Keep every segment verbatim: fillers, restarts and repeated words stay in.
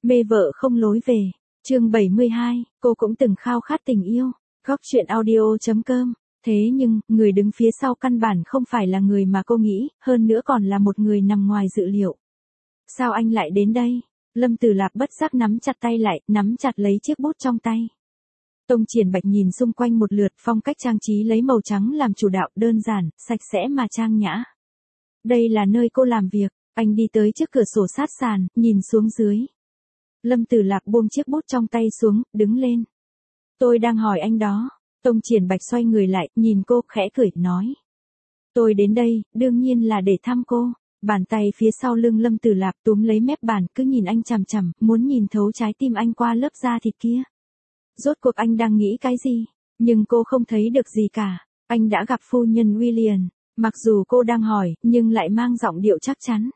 Mê vợ không lối về. Chương bảy mươi hai, cô cũng từng khao khát tình yêu. Góc truyện audio chấm com. Thế nhưng, người đứng phía sau căn bản không phải là người mà cô nghĩ, hơn nữa còn là một người nằm ngoài dự liệu. Sao anh lại đến đây? Lâm Tử Lạp bất giác nắm chặt tay lại, nắm chặt lấy chiếc bút trong tay. Tông Triển Bạch nhìn xung quanh một lượt, phong cách trang trí lấy màu trắng làm chủ đạo, đơn giản, sạch sẽ mà trang nhã. Đây là nơi cô làm việc. Anh đi tới trước cửa sổ sát sàn, nhìn xuống dưới. Lâm Tử Lạp buông chiếc bút trong tay xuống, đứng lên. Tôi đang hỏi anh đó. Tông Triển Bạch xoay người lại, nhìn cô, khẽ cười, nói. Tôi đến đây, đương nhiên là để thăm cô. Bàn tay phía sau lưng Lâm Tử Lạp túm lấy mép bàn, cứ nhìn anh chằm chằm, muốn nhìn thấu trái tim anh qua lớp da thịt kia. Rốt cuộc anh đang nghĩ cái gì? Nhưng cô không thấy được gì cả. Anh đã gặp phu nhân William. Mặc dù cô đang hỏi, nhưng lại mang giọng điệu chắc chắn.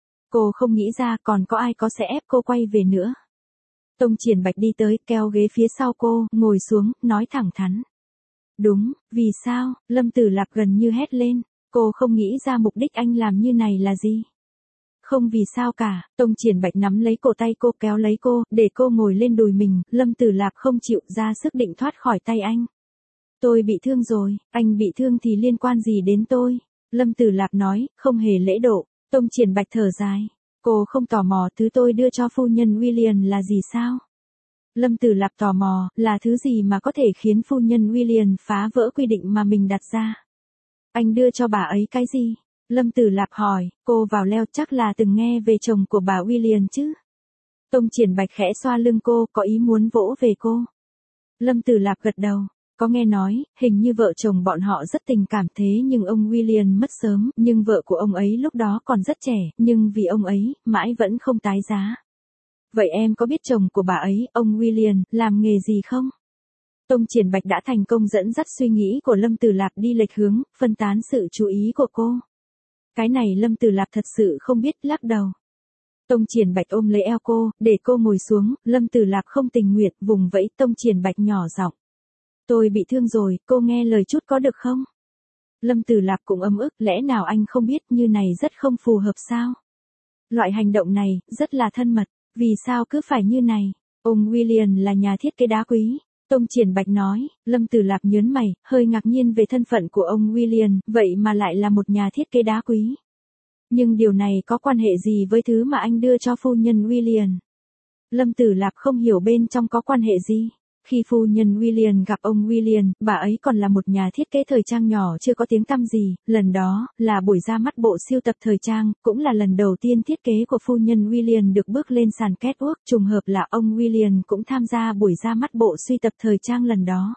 Cô không nghĩ ra còn có ai có sẽ ép cô quay về nữa. Tông Triển Bạch đi tới, kéo ghế phía sau cô, ngồi xuống, nói thẳng thắn. Đúng, vì sao? Lâm Tử Lạp gần như hét lên. Cô không nghĩ ra mục đích anh làm như này là gì. Không vì sao cả. Tông Triển Bạch nắm lấy cổ tay cô, kéo lấy cô, để cô ngồi lên đùi mình. Lâm Tử Lạp không chịu, ra sức định thoát khỏi tay anh. Tôi bị thương rồi, anh bị thương thì liên quan gì đến tôi? Lâm Tử Lạp nói, không hề lễ độ. Tông Triển Bạch thở dài. Cô không tò mò thứ tôi đưa cho phu nhân William là gì sao? Lâm Tử Lạp tò mò, là thứ gì mà có thể khiến phu nhân William phá vỡ quy định mà mình đặt ra? Anh đưa cho bà ấy cái gì? Lâm Tử Lạp hỏi, cô vào leo chắc là từng nghe về chồng của bà William chứ? Tông Triển Bạch khẽ xoa lưng cô, có ý muốn vỗ về cô. Lâm Tử Lạp gật đầu. Có nghe nói, hình như vợ chồng bọn họ rất tình cảm thế nhưng ông William mất sớm, nhưng vợ của ông ấy lúc đó còn rất trẻ, nhưng vì ông ấy, mãi vẫn không tái giá. Vậy em có biết chồng của bà ấy, ông William, làm nghề gì không? Tông Triển Bạch đã thành công dẫn dắt suy nghĩ của Lâm Tử Lạp đi lệch hướng, phân tán sự chú ý của cô. Cái này Lâm Tử Lạp thật sự không biết, lắc đầu. Tông Triển Bạch ôm lấy eo cô, để cô ngồi xuống, Lâm Tử Lạp không tình nguyện, vùng vẫy. Tông Triển Bạch nhỏ giọng. Tôi bị thương rồi, cô nghe lời chút có được không? Lâm Tử Lạp cũng ấm ức, lẽ nào anh không biết như này rất không phù hợp sao? Loại hành động này, rất là thân mật, vì sao cứ phải như này? Ông William là nhà thiết kế đá quý. Tông Triển Bạch nói. Lâm Tử Lạp nhớn mày, hơi ngạc nhiên về thân phận của ông William, vậy mà lại là một nhà thiết kế đá quý. Nhưng điều này có quan hệ gì với thứ mà anh đưa cho phu nhân William? Lâm Tử Lạp không hiểu bên trong có quan hệ gì. Khi phu nhân William gặp ông William, bà ấy còn là một nhà thiết kế thời trang nhỏ chưa có tiếng tăm gì, lần đó, là buổi ra mắt bộ siêu tập thời trang, cũng là lần đầu tiên thiết kế của phu nhân William được bước lên sàn catwalk, trùng hợp là ông William cũng tham gia buổi ra mắt bộ suy tập thời trang lần đó.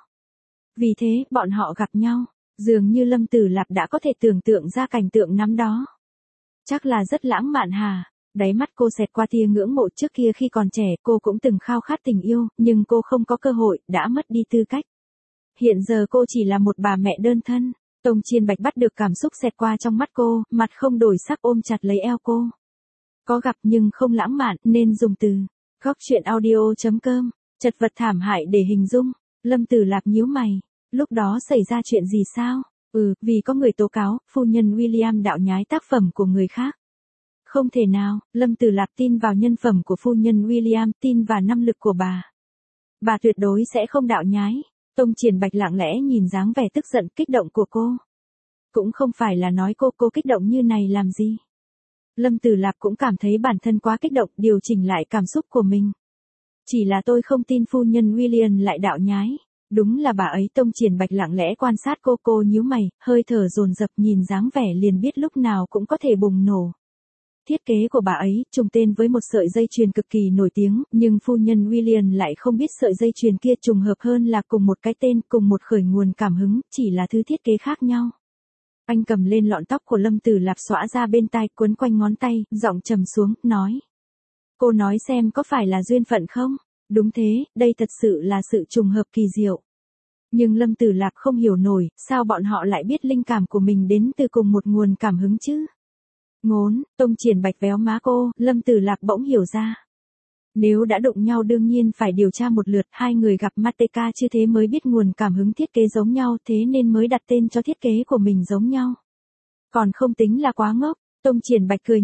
Vì thế, bọn họ gặp nhau, dường như Lâm Tử Lạp đã có thể tưởng tượng ra cảnh tượng năm đó. Chắc là rất lãng mạn hà. Đáy mắt cô xẹt qua tia ngưỡng mộ, trước kia khi còn trẻ cô cũng từng khao khát tình yêu, nhưng cô không có cơ hội, đã mất đi tư cách. Hiện giờ cô chỉ là một bà mẹ đơn thân. Tông Triển Bạch bắt được cảm xúc xẹt qua trong mắt cô, mặt không đổi sắc ôm chặt lấy eo cô. Có gặp nhưng không lãng mạn, nên dùng từ. Góc truyện audio chấm com. Chật vật thảm hại để hình dung. Lâm Tử Lạp nhíu mày. Lúc đó xảy ra chuyện gì sao? Ừ, vì có người tố cáo, phu nhân William đạo nhái tác phẩm của người khác. Không thể nào, Lâm Tử Lạp tin vào nhân phẩm của phu nhân William, tin vào năng lực của bà. Bà tuyệt đối sẽ không đạo nhái. Tông Triển Bạch lặng lẽ nhìn dáng vẻ tức giận, kích động của cô. Cũng không phải là nói cô cô kích động như này làm gì. Lâm Tử Lạp cũng cảm thấy bản thân quá kích động, điều chỉnh lại cảm xúc của mình. Chỉ là tôi không tin phu nhân William lại đạo nhái. Đúng là bà ấy. Tông Triển Bạch lặng lẽ quan sát cô, cô nhíu mày, hơi thở dồn dập, nhìn dáng vẻ liền biết lúc nào cũng có thể bùng nổ. Thiết kế của bà ấy trùng tên với một sợi dây chuyền cực kỳ nổi tiếng, nhưng phu nhân William lại không biết sợi dây chuyền kia trùng hợp hơn là cùng một cái tên, cùng một khởi nguồn cảm hứng, chỉ là thứ thiết kế khác nhau. Anh cầm lên lọn tóc của Lâm Tử Lạp xõa ra bên tai, quấn quanh ngón tay, giọng trầm xuống, nói. Cô nói xem có phải là duyên phận không? Đúng thế, đây thật sự là sự trùng hợp kỳ diệu. Nhưng Lâm Tử Lạp không hiểu nổi, sao bọn họ lại biết linh cảm của mình đến từ cùng một nguồn cảm hứng chứ? Ngốn, Tông Triển Bạch véo má cô, Lâm Tử Lạp bỗng hiểu ra. Nếu đã đụng nhau đương nhiên phải điều tra một lượt, hai người gặp Mateka chưa thế mới biết nguồn cảm hứng thiết kế giống nhau, thế nên mới đặt tên cho thiết kế của mình giống nhau. Còn không tính là quá ngốc. Tông Triển Bạch cười nhạt,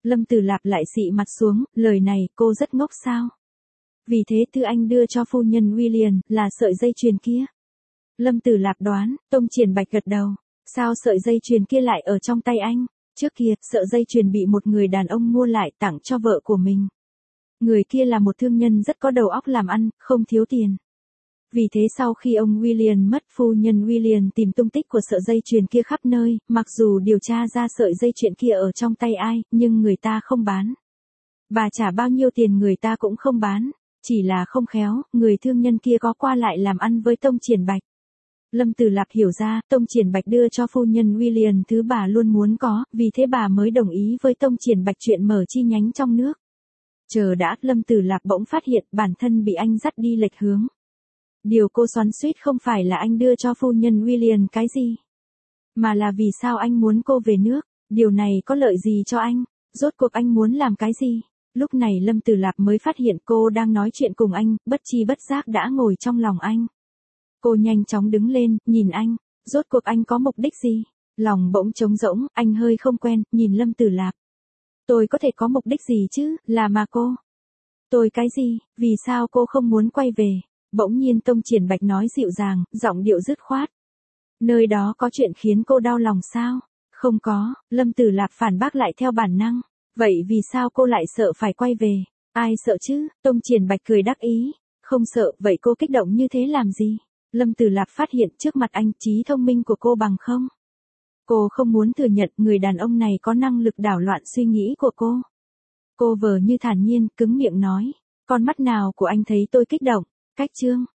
Lâm Tử Lạp lại xị mặt xuống, lời này cô rất ngốc sao? Vì thế thứ anh đưa cho phu nhân William là sợi dây chuyền kia. Lâm Tử Lạp đoán, Tông Triển Bạch gật đầu. Sao sợi dây chuyền kia lại ở trong tay anh? Trước kia, sợi dây chuyền bị một người đàn ông mua lại tặng cho vợ của mình. Người kia là một thương nhân rất có đầu óc làm ăn, không thiếu tiền. Vì thế sau khi ông William mất, phu nhân William tìm tung tích của sợi dây chuyền kia khắp nơi, mặc dù điều tra ra sợi dây chuyền kia ở trong tay ai, nhưng người ta không bán. Bà trả bao nhiêu tiền người ta cũng không bán, chỉ là không khéo, người thương nhân kia có qua lại làm ăn với Tông Triển Bạch. Lâm Tử Lạp hiểu ra, Tông Triển Bạch đưa cho phu nhân William thứ bà luôn muốn có, vì thế bà mới đồng ý với Tông Triển Bạch chuyện mở chi nhánh trong nước. Chờ đã, Lâm Tử Lạp bỗng phát hiện bản thân bị anh dắt đi lệch hướng. Điều cô xoắn xuýt không phải là anh đưa cho phu nhân William cái gì, mà là vì sao anh muốn cô về nước, điều này có lợi gì cho anh, rốt cuộc anh muốn làm cái gì. Lúc này Lâm Tử Lạp mới phát hiện cô đang nói chuyện cùng anh, bất chi bất giác đã ngồi trong lòng anh. Cô nhanh chóng đứng lên, nhìn anh, rốt cuộc anh có mục đích gì? Lòng bỗng trống rỗng, anh hơi không quen, nhìn Lâm Tử Lạp. Tôi có thể có mục đích gì chứ, là mà cô. Tôi cái gì, vì sao cô không muốn quay về? Bỗng nhiên Tông Triển Bạch nói dịu dàng, giọng điệu dứt khoát. Nơi đó có chuyện khiến cô đau lòng sao? Không có, Lâm Tử Lạp phản bác lại theo bản năng. Vậy vì sao cô lại sợ phải quay về? Ai sợ chứ? Tông Triển Bạch cười đắc ý. Không sợ, vậy cô kích động như thế làm gì? Lâm Tử Lạp phát hiện trước mặt anh trí thông minh của cô bằng không. Cô không muốn thừa nhận người đàn ông này có năng lực đảo loạn suy nghĩ của cô. Cô vờ như thản nhiên, cứng miệng nói. Con mắt nào của anh thấy tôi kích động? Cách chương.